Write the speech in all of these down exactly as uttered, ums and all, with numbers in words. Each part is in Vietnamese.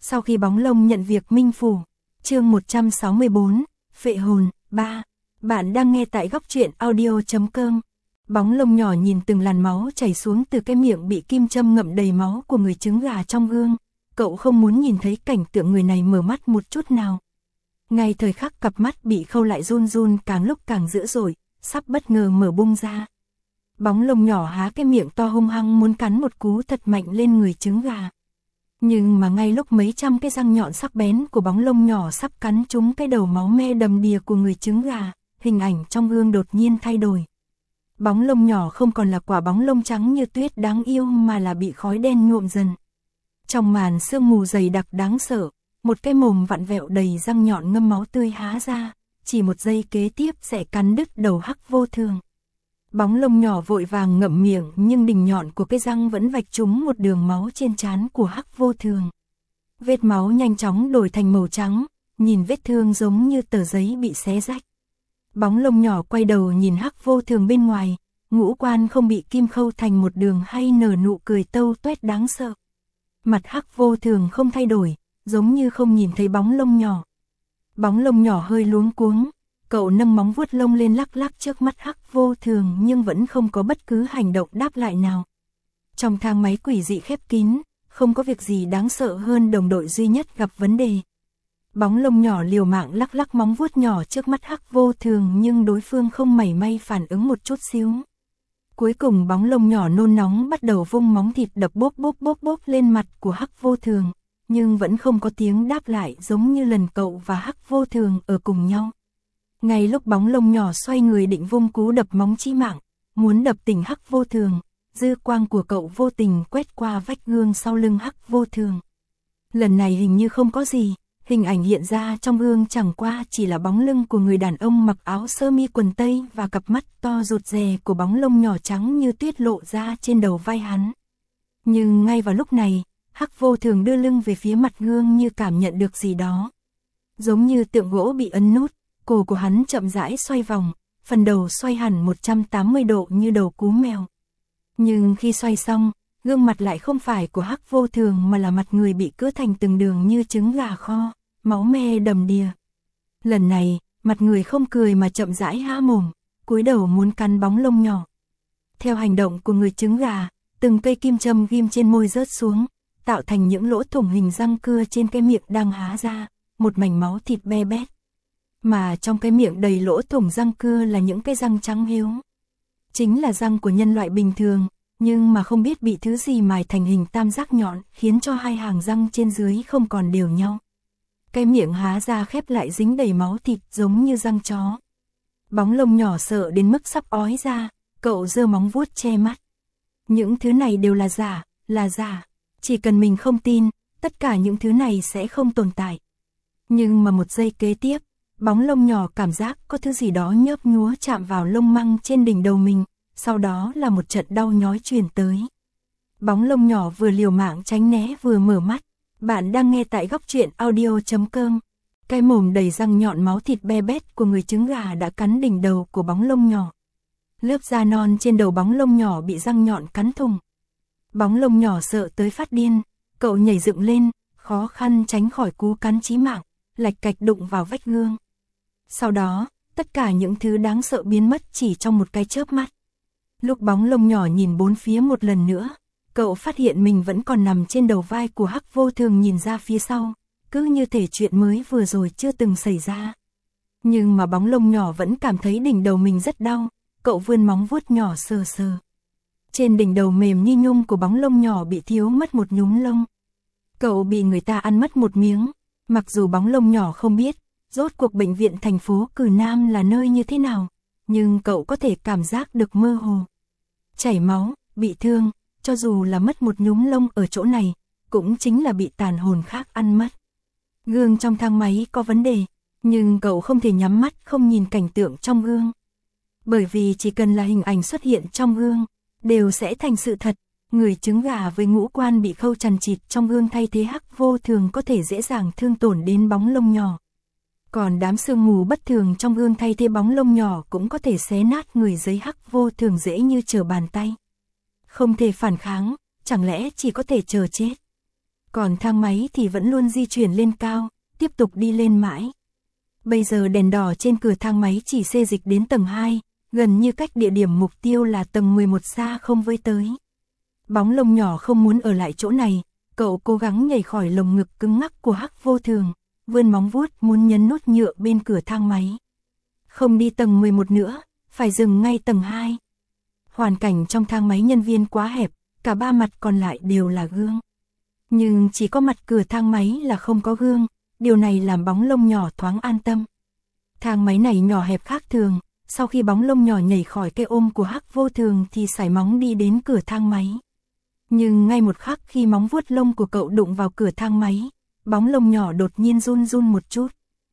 Sau khi bóng lông nhận việc minh phủ, chương một trăm sáu mươi bốn, phệ hồn, ba. Bạn đang nghe tại góc truyện audio.com. Bóng lông nhỏ nhìn từng làn máu chảy xuống từ cái miệng bị kim châm ngậm đầy máu của người trứng gà trong gương. Cậu không muốn nhìn thấy cảnh tượng người này mở mắt một chút nào. Ngay thời khắc cặp mắt bị khâu lại run run càng lúc càng dữ dội, sắp bất ngờ mở bung ra. Bóng lông nhỏ há cái miệng to hung hăng muốn cắn một cú thật mạnh lên người trứng gà. Nhưng mà ngay lúc mấy trăm cái răng nhọn sắc bén của bóng lông nhỏ sắp cắn trúng cái đầu máu me đầm đìa của người trứng gà, hình ảnh trong gương đột nhiên thay đổi. Bóng lông nhỏ không còn là quả bóng lông trắng như tuyết đáng yêu mà là bị khói đen nhuộm dần. Trong màn sương mù dày đặc đáng sợ, một cái mồm vặn vẹo đầy răng nhọn ngâm máu tươi há ra, chỉ một giây kế tiếp sẽ cắn đứt đầu Hắc Vô Thường. Bóng lông nhỏ vội vàng ngậm miệng nhưng đỉnh nhọn của cái răng vẫn vạch trúng một đường máu trên trán của Hắc Vô Thường. Vết máu nhanh chóng đổi thành màu trắng, nhìn vết thương giống như tờ giấy bị xé rách. Bóng lông nhỏ quay đầu nhìn Hắc Vô Thường bên ngoài, ngũ quan không bị kim khâu thành một đường hay nở nụ cười tâu tuét đáng sợ. Mặt Hắc Vô Thường không thay đổi, giống như không nhìn thấy bóng lông nhỏ. Bóng lông nhỏ hơi luống cuống, cậu nâng móng vuốt lông lên lắc lắc trước mắt Hắc Vô Thường nhưng vẫn không có bất cứ hành động đáp lại nào. Trong thang máy quỷ dị khép kín, không có việc gì đáng sợ hơn đồng đội duy nhất gặp vấn đề. Bóng lông nhỏ liều mạng lắc lắc móng vuốt nhỏ trước mắt Hắc Vô Thường nhưng đối phương không mảy may phản ứng một chút xíu. Cuối cùng bóng lông nhỏ nôn nóng bắt đầu vung móng thịt đập bốp bốp bốp bốp lên mặt của Hắc Vô Thường, nhưng vẫn không có tiếng đáp lại giống như lần cậu và Hắc Vô Thường ở cùng nhau. Ngay lúc bóng lông nhỏ xoay người định vung cú đập móng chí mạng, muốn đập tỉnh Hắc Vô Thường, dư quang của cậu vô tình quét qua vách gương sau lưng Hắc Vô Thường. Lần này hình như không có gì, hình ảnh hiện ra trong gương chẳng qua chỉ là bóng lưng của người đàn ông mặc áo sơ mi quần tây và cặp mắt to rụt rè của bóng lông nhỏ trắng như tuyết lộ ra trên đầu vai hắn. Nhưng ngay vào lúc này, Hắc Vô Thường đưa lưng về phía mặt gương như cảm nhận được gì đó. Giống như tượng gỗ bị ấn nút, cổ của hắn chậm rãi xoay vòng, phần đầu xoay hẳn một trăm tám mươi độ như đầu cú mèo. Nhưng khi xoay xong, gương mặt lại không phải của Hắc Vô Thường mà là mặt người bị cứa thành từng đường như trứng gà kho, máu me đầm đìa. Lần này, mặt người không cười mà chậm rãi há mồm, cúi đầu muốn cắn bóng lông nhỏ. Theo hành động của người trứng gà, từng cây kim châm ghim trên môi rớt xuống, tạo thành những lỗ thủng hình răng cưa trên cái miệng đang há ra, một mảnh máu thịt be bét. Mà trong cái miệng đầy lỗ thủng răng cưa là những cái răng trắng hiếu. Chính là răng của nhân loại bình thường, nhưng mà không biết bị thứ gì mài thành hình tam giác nhọn, khiến cho hai hàng răng trên dưới không còn đều nhau. Cái miệng há ra khép lại dính đầy máu thịt giống như răng chó. Bóng lông nhỏ sợ đến mức sắp ói ra, cậu giơ móng vuốt che mắt. Những thứ này đều là giả, là giả. Chỉ cần mình không tin, tất cả những thứ này sẽ không tồn tại. Nhưng mà một giây kế tiếp, bóng lông nhỏ cảm giác có thứ gì đó nhớp nhúa chạm vào lông măng trên đỉnh đầu mình, sau đó là một trận đau nhói truyền tới. Bóng lông nhỏ vừa liều mạng tránh né vừa mở mắt. Bạn đang nghe tại góc truyện audio.com. Cái mồm đầy răng nhọn máu thịt be bét của người trứng gà đã cắn đỉnh đầu của bóng lông nhỏ. Lớp da non trên đầu bóng lông nhỏ bị răng nhọn cắn thủng. Bóng lông nhỏ sợ tới phát điên, cậu nhảy dựng lên, khó khăn tránh khỏi cú cắn chí mạng, lạch cạch đụng vào vách gương. Sau đó, tất cả những thứ đáng sợ biến mất chỉ trong một cái chớp mắt. Lúc bóng lông nhỏ nhìn bốn phía một lần nữa, cậu phát hiện mình vẫn còn nằm trên đầu vai của Hắc Vô Thường nhìn ra phía sau, cứ như thể chuyện mới vừa rồi chưa từng xảy ra. Nhưng mà bóng lông nhỏ vẫn cảm thấy đỉnh đầu mình rất đau, cậu vươn móng vuốt nhỏ sờ sờ. Trên đỉnh đầu mềm như nhung của bóng lông nhỏ bị thiếu mất một nhúm lông. Cậu bị người ta ăn mất một miếng, mặc dù bóng lông nhỏ không biết, rốt cuộc bệnh viện thành phố Cử Nam là nơi như thế nào, nhưng cậu có thể cảm giác được mơ hồ. Chảy máu, bị thương, cho dù là mất một nhúm lông ở chỗ này, cũng chính là bị tàn hồn khác ăn mất. Gương trong thang máy có vấn đề, nhưng cậu không thể nhắm mắt không nhìn cảnh tượng trong gương. Bởi vì chỉ cần là hình ảnh xuất hiện trong gương, đều sẽ thành sự thật. Người trứng gà với ngũ quan bị khâu chằng chịt trong gương thay thế Hắc Vô Thường có thể dễ dàng thương tổn đến bóng lông nhỏ. Còn đám sương mù bất thường trong gương thay thế bóng lông nhỏ cũng có thể xé nát người giấy Hắc Vô Thường dễ như trở bàn tay. Không thể phản kháng, chẳng lẽ chỉ có thể chờ chết. Còn thang máy thì vẫn luôn di chuyển lên cao, tiếp tục đi lên mãi. Bây giờ đèn đỏ trên cửa thang máy chỉ xê dịch đến tầng hai, gần như cách địa điểm mục tiêu là tầng mười một xa không với tới. Bóng lông nhỏ không muốn ở lại chỗ này, cậu cố gắng nhảy khỏi lồng ngực cứng ngắc của Hắc Vô Thường, vươn móng vuốt muốn nhấn nút nhựa bên cửa thang máy. Không đi tầng mười một nữa, phải dừng ngay tầng hai. Hoàn cảnh trong thang máy nhân viên quá hẹp, cả ba mặt còn lại đều là gương. Nhưng chỉ có mặt cửa thang máy là không có gương, điều này làm bóng lông nhỏ thoáng an tâm. Thang máy này nhỏ hẹp khác thường, sau khi bóng lông nhỏ nhảy khỏi cái ôm của Hắc Vô Thường thì sải móng đi đến cửa thang máy. Nhưng ngay một khắc khi móng vuốt lông của cậu đụng vào cửa thang máy, bóng lông nhỏ đột nhiên run run một chút.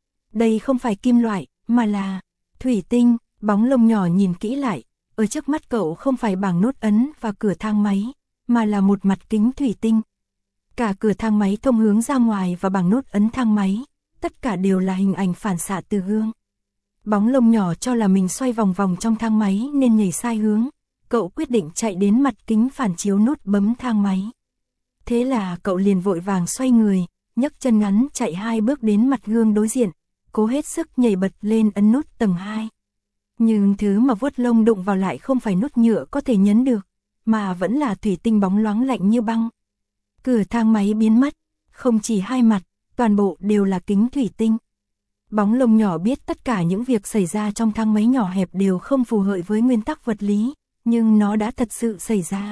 Đây không phải kim loại, mà là thủy tinh. Bóng lông nhỏ nhìn kỹ lại, ở trước mắt cậu không phải bảng nút ấn và cửa thang máy, mà là một mặt kính thủy tinh. Cả cửa thang máy thông hướng ra ngoài và bảng nút ấn thang máy, tất cả đều là hình ảnh phản xạ từ gương. Bóng lông nhỏ cho là mình xoay vòng vòng trong thang máy nên nhảy sai hướng, cậu quyết định chạy đến mặt kính phản chiếu nút bấm thang máy. Thế là cậu liền vội vàng xoay người, nhấc chân ngắn chạy hai bước đến mặt gương đối diện, cố hết sức nhảy bật lên ấn nút tầng hai. Nhưng thứ mà vuốt lông đụng vào lại không phải nút nhựa có thể nhấn được, mà vẫn là thủy tinh bóng loáng lạnh như băng. Cửa thang máy biến mất, không chỉ hai mặt, toàn bộ đều là kính thủy tinh. Bóng lông nhỏ biết tất cả những việc xảy ra trong thang máy nhỏ hẹp đều không phù hợp với nguyên tắc vật lý, nhưng nó đã thật sự xảy ra.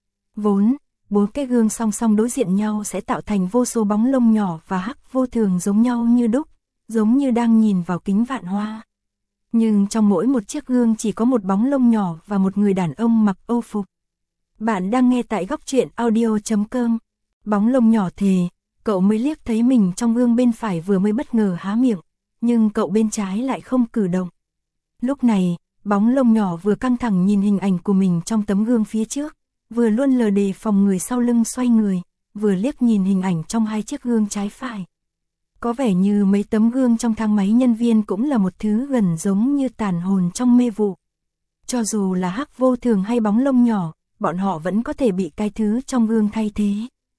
Vốn, bốn cái gương song song đối diện nhau sẽ tạo thành vô số bóng lông nhỏ và Hắc Vô Thường giống nhau như đúc, giống như đang nhìn vào kính vạn hoa. Nhưng trong mỗi một chiếc gương chỉ có một bóng lông nhỏ và một người đàn ông mặc âu phục. Bạn đang nghe tại góc truyện audio chấm com. Bóng lông nhỏ thề, cậu mới liếc thấy mình trong gương bên phải vừa mới bất ngờ há miệng, nhưng cậu bên trái lại không cử động. Lúc này, bóng lông nhỏ vừa căng thẳng nhìn hình ảnh của mình trong tấm gương phía trước, vừa luôn lờ đề phòng người sau lưng xoay người, vừa liếc nhìn hình ảnh trong hai chiếc gương trái phải. Có vẻ như mấy tấm gương trong thang máy nhân viên cũng là một thứ gần giống như tàn hồn trong mê vụ. Cho dù là Hắc Vô Thường hay bóng lông nhỏ, bọn họ vẫn có thể bị cái thứ trong gương thay thế.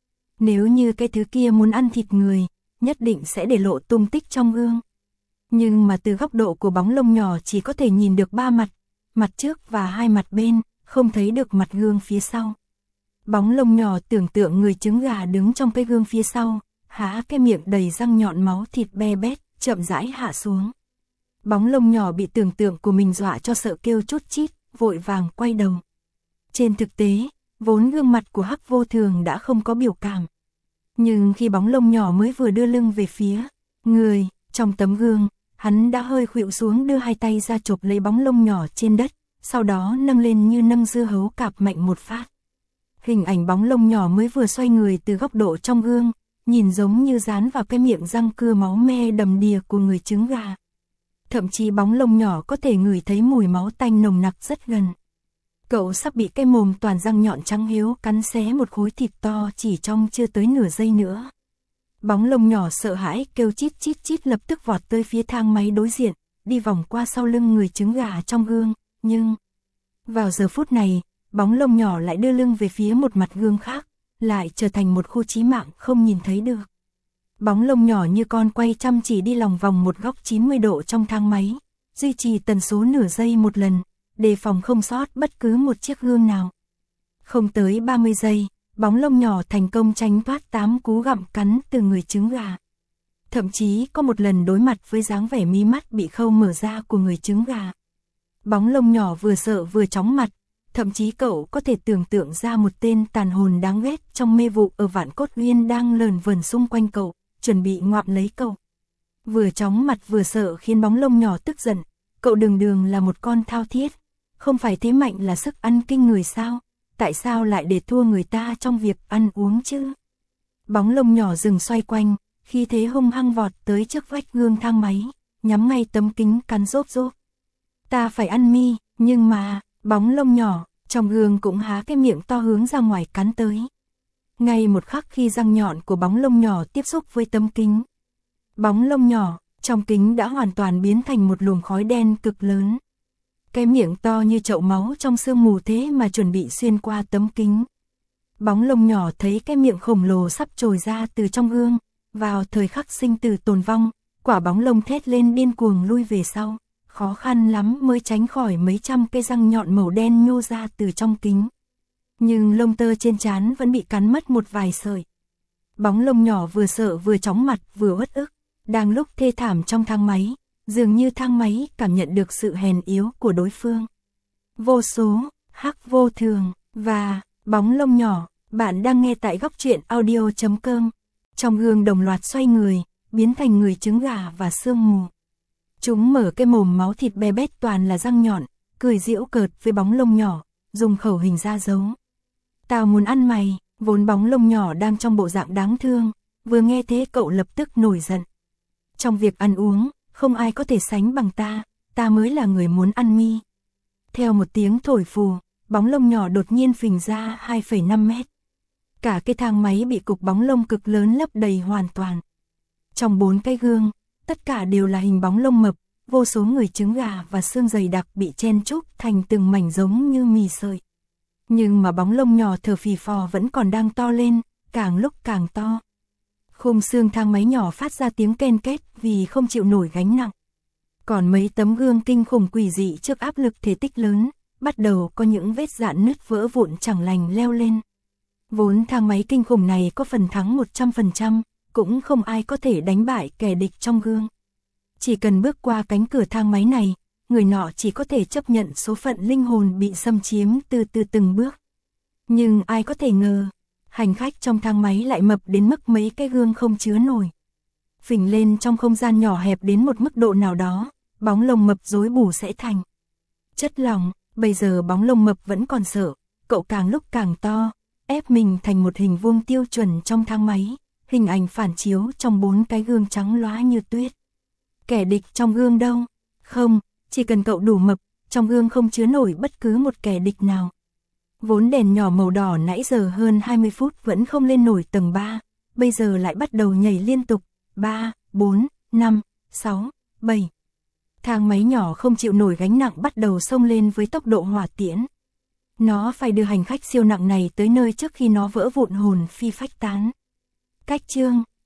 Nếu như cái thứ kia muốn ăn thịt người, nhất định sẽ để lộ tung tích trong gương. Nhưng mà từ góc độ của bóng lông nhỏ chỉ có thể nhìn được ba mặt, mặt trước và hai mặt bên, không thấy được mặt gương phía sau. Bóng lông nhỏ tưởng tượng người trứng gà đứng trong cái gương phía sau, há cái miệng đầy răng nhọn máu thịt be bét, chậm rãi hạ xuống. Bóng lông nhỏ bị tưởng tượng của mình dọa cho sợ kêu chút chít, vội vàng quay đầu. Trên thực tế, vốn gương mặt của Hắc Vô Thường đã không có biểu cảm. Nhưng khi bóng lông nhỏ mới vừa đưa lưng về phía người, trong tấm gương, hắn đã hơi khuỵu xuống đưa hai tay ra chộp lấy bóng lông nhỏ trên đất, sau đó nâng lên như nâng dưa hấu cạp mạnh một phát. Hình ảnh bóng lông nhỏ mới vừa xoay người từ góc độ trong gương, nhìn giống như dán vào cái miệng răng cưa máu me đầm đìa của người trứng gà. Thậm chí bóng lông nhỏ có thể ngửi thấy mùi máu tanh nồng nặc rất gần. Cậu sắp bị cái mồm toàn răng nhọn trắng hiếu cắn xé một khối thịt to chỉ trong chưa tới nửa giây nữa. Bóng lông nhỏ sợ hãi kêu chít chít chít lập tức vọt tới phía thang máy đối diện, đi vòng qua sau lưng người trứng gà trong gương, nhưng vào giờ phút này, bóng lông nhỏ lại đưa lưng về phía một mặt gương khác, lại trở thành một khu chí mạng không nhìn thấy được. Bóng lông nhỏ như con quay chăm chỉ đi lòng vòng một góc chín mươi độ trong thang máy, duy trì tần số nửa giây một lần, đề phòng không sót bất cứ một chiếc gương nào. Không tới ba mươi giây, bóng lông nhỏ thành công tránh thoát tám cú gặm cắn từ người trứng gà. Thậm chí có một lần đối mặt với dáng vẻ mí mắt bị khâu mở ra của người trứng gà. Bóng lông nhỏ vừa sợ vừa chóng mặt, thậm chí cậu có thể tưởng tượng ra một tên tàn hồn đáng ghét trong mê vụ ở Vạn Cốt Uyên đang lờn vờn xung quanh cậu, chuẩn bị ngoạm lấy cậu. Vừa chóng mặt vừa sợ khiến bóng lông nhỏ tức giận, cậu đường đường là một con thao thiết, không phải thế mạnh là sức ăn kinh người sao, tại sao lại để thua người ta trong việc ăn uống chứ? Bóng lông nhỏ dừng xoay quanh, khi thế hung hăng vọt tới trước vách gương thang máy, nhắm ngay tấm kính cắn rốp rốp. Ta phải ăn mi, nhưng mà, bóng lông nhỏ, trong gương cũng há cái miệng to hướng ra ngoài cắn tới. Ngay một khắc khi răng nhọn của bóng lông nhỏ tiếp xúc với tấm kính, bóng lông nhỏ, trong kính đã hoàn toàn biến thành một luồng khói đen cực lớn. Cái miệng to như chậu máu trong sương mù thế mà chuẩn bị xuyên qua tấm kính. Bóng lông nhỏ thấy cái miệng khổng lồ sắp trồi ra từ trong gương, vào thời khắc sinh tử tồn vong, quả bóng lông thét lên điên cuồng lui về sau, khó khăn lắm mới tránh khỏi mấy trăm cây răng nhọn màu đen nhô ra từ trong kính. Nhưng lông tơ trên trán vẫn bị cắn mất một vài sợi. Bóng lông nhỏ vừa sợ vừa chóng mặt vừa uất ức, đang lúc thê thảm trong thang máy, dường như thang máy cảm nhận được sự hèn yếu của đối phương. Vô số, hắc vô thường, và bóng lông nhỏ, bạn đang nghe tại góc truyện audio chấm com. Trong gương đồng loạt xoay người, biến thành người trứng gà và sương mù. Chúng mở cái mồm máu thịt be bét toàn là răng nhọn, cười giễu cợt với bóng lông nhỏ, dùng khẩu hình ra dấu. Tao muốn ăn mày, vốn bóng lông nhỏ đang trong bộ dạng đáng thương, vừa nghe thế cậu lập tức nổi giận. Trong việc ăn uống, không ai có thể sánh bằng ta, ta mới là người muốn ăn mi. Theo một tiếng thổi phù, bóng lông nhỏ đột nhiên phình ra hai phẩy năm mét. Cả cái thang máy bị cục bóng lông cực lớn lấp đầy hoàn toàn. Trong bốn cái gương, tất cả đều là hình bóng lông mập, vô số người trứng gà và xương dày đặc bị chen chúc thành từng mảnh giống như mì sợi. Nhưng mà bóng lông nhỏ thở phì phò vẫn còn đang to lên, càng lúc càng to. Khung xương thang máy nhỏ phát ra tiếng ken két vì không chịu nổi gánh nặng. Còn mấy tấm gương kinh khủng quỷ dị trước áp lực thể tích lớn, bắt đầu có những vết rạn nứt vỡ vụn chẳng lành leo lên. Vốn thang máy kinh khủng này có phần thắng một trăm phần trăm, cũng không ai có thể đánh bại kẻ địch trong gương. Chỉ cần bước qua cánh cửa thang máy này, người nọ chỉ có thể chấp nhận số phận linh hồn bị xâm chiếm từ từ từng bước. Nhưng ai có thể ngờ, hành khách trong thang máy lại mập đến mức mấy cái gương không chứa nổi. Phình lên trong không gian nhỏ hẹp đến một mức độ nào đó, bóng lông mập rối bù sẽ thành chất lỏng. Bây giờ bóng lông mập vẫn còn sợ, cậu càng lúc càng to, ép mình thành một hình vuông tiêu chuẩn trong thang máy, hình ảnh phản chiếu trong bốn cái gương trắng lóa như tuyết. Kẻ địch trong gương đâu? Không, chỉ cần cậu đủ mập, trong gương không chứa nổi bất cứ một kẻ địch nào. Vốn đèn nhỏ màu đỏ nãy giờ hơn hai mươi phút vẫn không lên nổi tầng ba, bây giờ lại bắt đầu nhảy liên tục, ba, bốn, năm, sáu, bảy. Thang máy nhỏ không chịu nổi gánh nặng bắt đầu xông lên với tốc độ hỏa tiễn. Nó phải đưa hành khách siêu nặng này tới nơi trước khi nó vỡ vụn hồn phi phách tán. Cách chương